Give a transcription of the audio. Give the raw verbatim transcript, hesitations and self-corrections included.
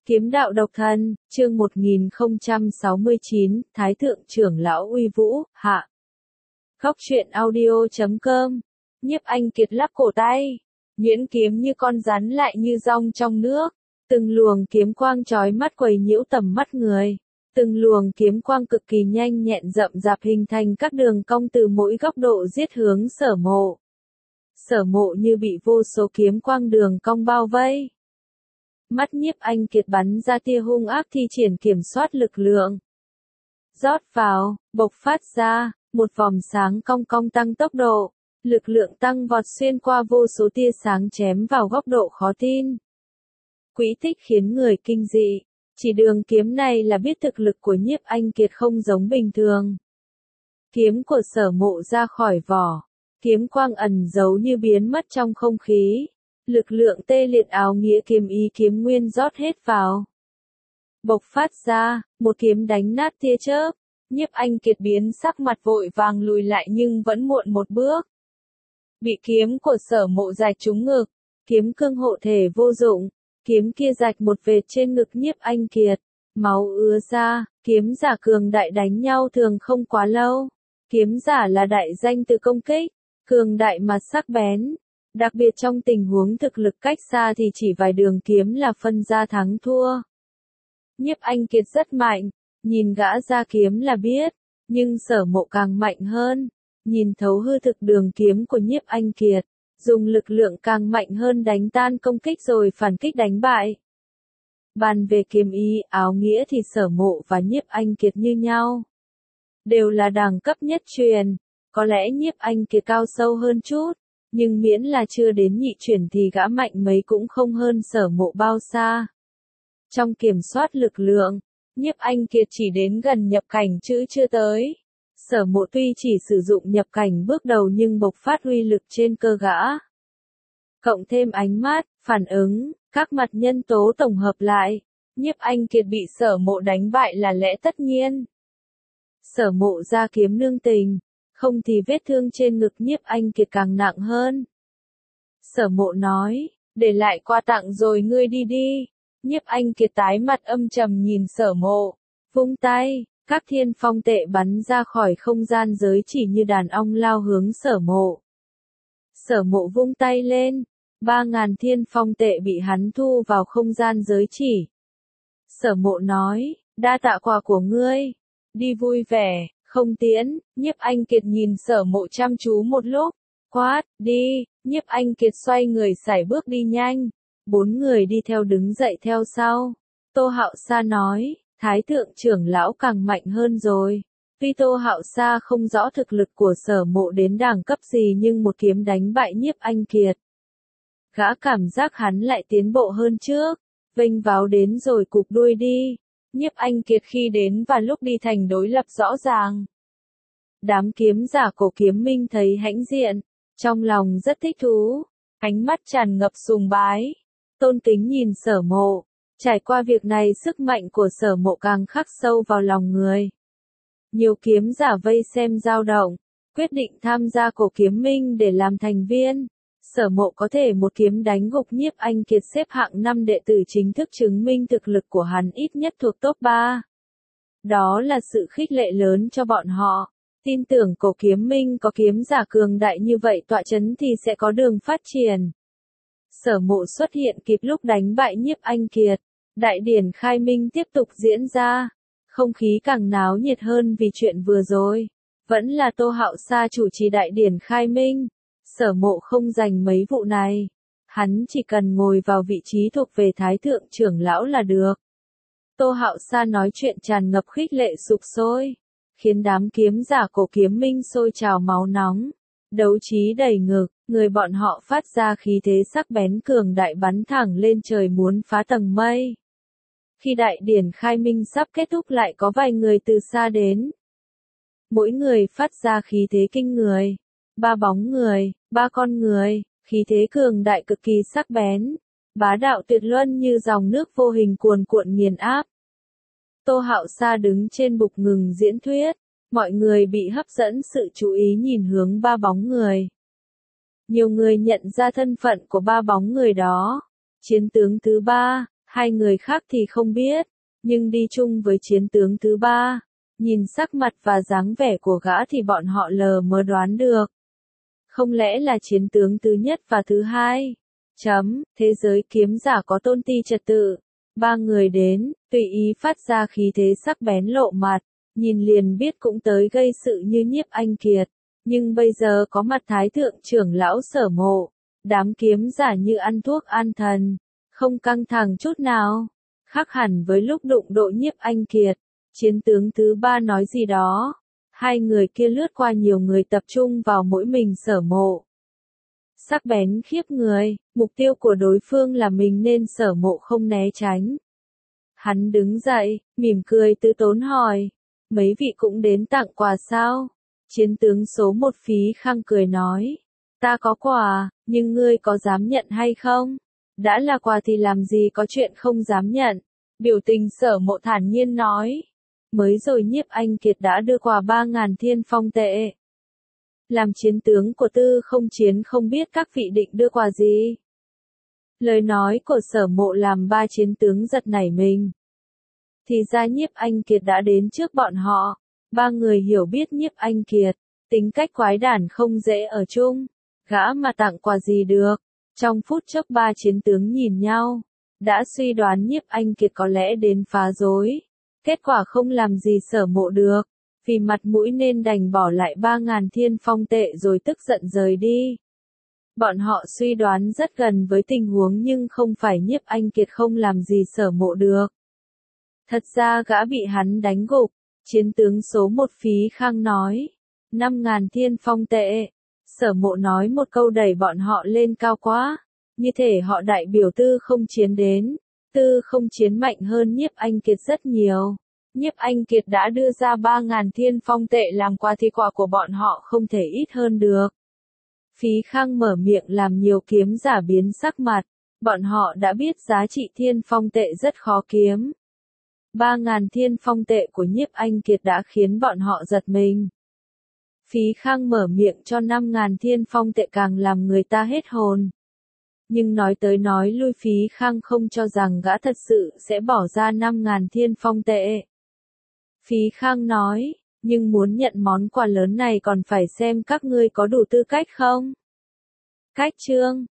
Kiếm đạo độc thân, chương một nghìn không trăm sáu mươi chín, Thái thượng trưởng lão uy vũ, hạ. Góc truyện audio chấm com. Nhiếp Anh Kiệt lắc cổ tay. Nhuyễn kiếm như con rắn lại như dong trong nước. Từng luồng kiếm quang chói mắt quấy nhiễu tầm mắt người. Từng luồng kiếm quang cực kỳ nhanh nhẹn rậm rạp hình thành các đường cong từ mỗi góc độ giết hướng Sở Mộ. Sở Mộ như bị vô số kiếm quang đường cong bao vây. Mắt Nhiếp Anh Kiệt bắn ra tia hung ác thi triển kiểm soát lực lượng. Rót vào, bộc phát ra, một vòng sáng cong cong tăng tốc độ, lực lượng tăng vọt xuyên qua vô số tia sáng chém vào góc độ khó tin. Quỹ tích khiến người kinh dị, chỉ đường kiếm này là biết thực lực của Nhiếp Anh Kiệt không giống bình thường. Kiếm của Sở Mộ ra khỏi vỏ, kiếm quang ẩn giấu như biến mất trong không khí. Lực lượng tê liệt áo nghĩa kiếm ý kiếm nguyên rót hết vào. Bộc phát ra, một kiếm đánh nát tia chớp. Nhiếp Anh Kiệt biến sắc mặt vội vàng lùi lại nhưng vẫn muộn một bước. Bị kiếm của Sở Mộ rạch trúng ngực. Kiếm cương hộ thể vô dụng. Kiếm kia rạch một vệt trên ngực Nhiếp Anh Kiệt. Máu ứa ra, kiếm giả cường đại đánh nhau thường không quá lâu. Kiếm giả là đại danh từ công kích. Cường đại mà sắc bén. Đặc biệt trong tình huống thực lực cách xa thì chỉ vài đường kiếm là phân ra thắng thua. Nhiếp Anh Kiệt rất mạnh, nhìn gã ra kiếm là biết, nhưng Sở Mộ càng mạnh hơn, nhìn thấu hư thực đường kiếm của Nhiếp Anh Kiệt, dùng lực lượng càng mạnh hơn đánh tan công kích rồi phản kích đánh bại. Bàn về kiếm ý, áo nghĩa thì Sở Mộ và Nhiếp Anh Kiệt như nhau. Đều là đẳng cấp nhất truyền, có lẽ Nhiếp Anh Kiệt cao sâu hơn chút. Nhưng miễn là chưa đến nhị chuyển thì gã mạnh mấy cũng không hơn Sở Mộ bao xa. Trong kiểm soát lực lượng, Nhiếp Anh Kiệt chỉ đến gần nhập cảnh chứ chưa tới. Sở Mộ tuy chỉ sử dụng nhập cảnh bước đầu nhưng bộc phát uy lực trên cơ gã. Cộng thêm ánh mắt, phản ứng, các mặt nhân tố tổng hợp lại, Nhiếp Anh Kiệt bị Sở Mộ đánh bại là lẽ tất nhiên. Sở Mộ ra kiếm nương tình. Không thì vết thương trên ngực Nhiếp Anh Kiệt càng nặng hơn. Sở Mộ nói, để lại quà tặng rồi ngươi đi đi. Nhiếp Anh Kiệt tái mặt âm trầm nhìn Sở Mộ, vung tay, các thiên phong tệ bắn ra khỏi không gian giới chỉ như đàn ong lao hướng Sở Mộ. Sở Mộ vung tay lên, ba ngàn thiên phong tệ bị hắn thu vào không gian giới chỉ. Sở Mộ nói, đa tạ quà của ngươi, đi vui vẻ. Không tiễn, Nhiếp Anh Kiệt nhìn Sở Mộ chăm chú một lúc, quát, đi, Nhiếp Anh Kiệt xoay người sải bước đi nhanh, bốn người đi theo đứng dậy theo sau. Tô Hạo Sa nói, Thái thượng trưởng lão càng mạnh hơn rồi. Tuy Tô Hạo Sa không rõ thực lực của Sở Mộ đến đẳng cấp gì nhưng một kiếm đánh bại Nhiếp Anh Kiệt. Gã cảm giác hắn lại tiến bộ hơn trước, vênh váo đến rồi cụp đuôi đi. Nhiếp Anh Kiệt khi đến và lúc đi thành đối lập rõ ràng. Đám kiếm giả cổ kiếm minh thấy hãnh diện, trong lòng rất thích thú, ánh mắt tràn ngập sùng bái, tôn kính nhìn Sở Mộ. Trải qua việc này sức mạnh của Sở Mộ càng khắc sâu vào lòng người. Nhiều kiếm giả vây xem dao động, quyết định tham gia cổ kiếm minh để làm thành viên. Sở Mộ có thể một kiếm đánh gục Nhiếp Anh Kiệt xếp hạng năm đệ tử chính thức chứng minh thực lực của hắn ít nhất thuộc top ba. Đó là sự khích lệ lớn cho bọn họ. Tin tưởng cổ kiếm minh có kiếm giả cường đại như vậy tọa chấn thì sẽ có đường phát triển. Sở Mộ xuất hiện kịp lúc đánh bại Nhiếp Anh Kiệt. Đại điển khai minh tiếp tục diễn ra. Không khí càng náo nhiệt hơn vì chuyện vừa rồi. Vẫn là Tô Hạo Sa chủ trì đại điển khai minh. Sở Mộ không giành mấy vụ này. Hắn chỉ cần ngồi vào vị trí thuộc về Thái thượng trưởng lão là được. Tô Hạo Sa nói chuyện tràn ngập khích lệ sục sôi, khiến đám kiếm giả cổ kiếm minh sôi trào máu nóng. Đấu trí đầy ngực, người bọn họ phát ra khí thế sắc bén cường đại bắn thẳng lên trời muốn phá tầng mây. Khi đại điển khai minh sắp kết thúc lại có vài người từ xa đến. Mỗi người phát ra khí thế kinh người. Ba bóng người, ba con người, khí thế cường đại cực kỳ sắc bén, bá đạo tuyệt luân như dòng nước vô hình cuồn cuộn nghiền áp. Tô Hạo Sa đứng trên bục ngừng diễn thuyết, mọi người bị hấp dẫn sự chú ý nhìn hướng ba bóng người. Nhiều người nhận ra thân phận của ba bóng người đó. Chiến tướng thứ ba, Hai người khác thì không biết, nhưng đi chung với chiến tướng thứ ba, nhìn sắc mặt và dáng vẻ của gã thì bọn họ lờ mờ đoán được. Không lẽ là chiến tướng thứ nhất và thứ hai? Chấm, thế giới kiếm giả có tôn ti trật tự. Ba người đến, tùy ý phát ra khí thế sắc bén lộ mặt, nhìn liền biết cũng tới gây sự như Nhiếp Anh Kiệt. Nhưng bây giờ có mặt Thái thượng trưởng lão Sở Mộ, đám kiếm giả như ăn thuốc an thần, không căng thẳng chút nào. Khác hẳn với lúc đụng độ Nhiếp Anh Kiệt, chiến tướng thứ ba nói gì đó. Hai người kia lướt qua nhiều người tập trung vào mỗi mình Sở Mộ. Sắc bén khiếp người, mục tiêu của đối phương là mình nên Sở Mộ không né tránh. Hắn đứng dậy, mỉm cười từ tốn hỏi, mấy vị cũng đến tặng quà sao? Chiến tướng số một Phí Khang cười nói, ta có quà, nhưng ngươi có dám nhận hay không? Đã là quà thì làm gì có chuyện không dám nhận. Biểu tình Sở Mộ thản nhiên nói, mới rồi Nhiếp Anh Kiệt đã đưa quà ba ngàn thiên phong tệ. Làm chiến tướng của Tư Không Chiến không biết các vị định đưa quà gì. Lời nói của Sở Mộ làm ba chiến tướng giật nảy mình. Thì ra Nhiếp Anh Kiệt đã đến trước bọn họ. Ba người hiểu biết Nhiếp Anh Kiệt, tính cách quái đản không dễ ở chung. Gã mà tặng quà gì được. Trong phút chốc ba chiến tướng nhìn nhau, đã suy đoán Nhiếp Anh Kiệt có lẽ đến phá rối. Kết quả không làm gì Sở Mộ được, vì mặt mũi nên đành bỏ lại ba ngàn thiên phong tệ rồi tức giận rời đi. Bọn họ suy đoán rất gần với tình huống nhưng không phải Nhiếp Anh Kiệt không làm gì Sở Mộ được. Thật ra gã bị hắn đánh gục, chiến tướng số một Phí Khang nói, năm ngàn thiên phong tệ. Sở Mộ nói một câu đẩy bọn họ lên cao quá, như thể họ đại biểu Tư Không Chiến đến. Tư Không Chiến mạnh hơn Nhiếp Anh Kiệt rất nhiều. Nhiếp Anh Kiệt đã đưa ra ba ngàn thiên phong tệ làm quà thì quà của bọn họ không thể ít hơn được. Phí Khang mở miệng làm nhiều kiếm giả biến sắc mặt. Bọn họ đã biết giá trị thiên phong tệ rất khó kiếm. ba ngàn thiên phong tệ của Nhiếp Anh Kiệt đã khiến bọn họ giật mình. Phí Khang mở miệng cho năm ngàn thiên phong tệ càng làm người ta hết hồn. Nhưng nói tới nói lui Phí Khang không cho rằng gã thật sự sẽ bỏ ra năm ngàn thiên phong tệ. Phí Khang nói, nhưng muốn nhận món quà lớn này còn phải xem các ngươi có đủ tư cách không? Cách chương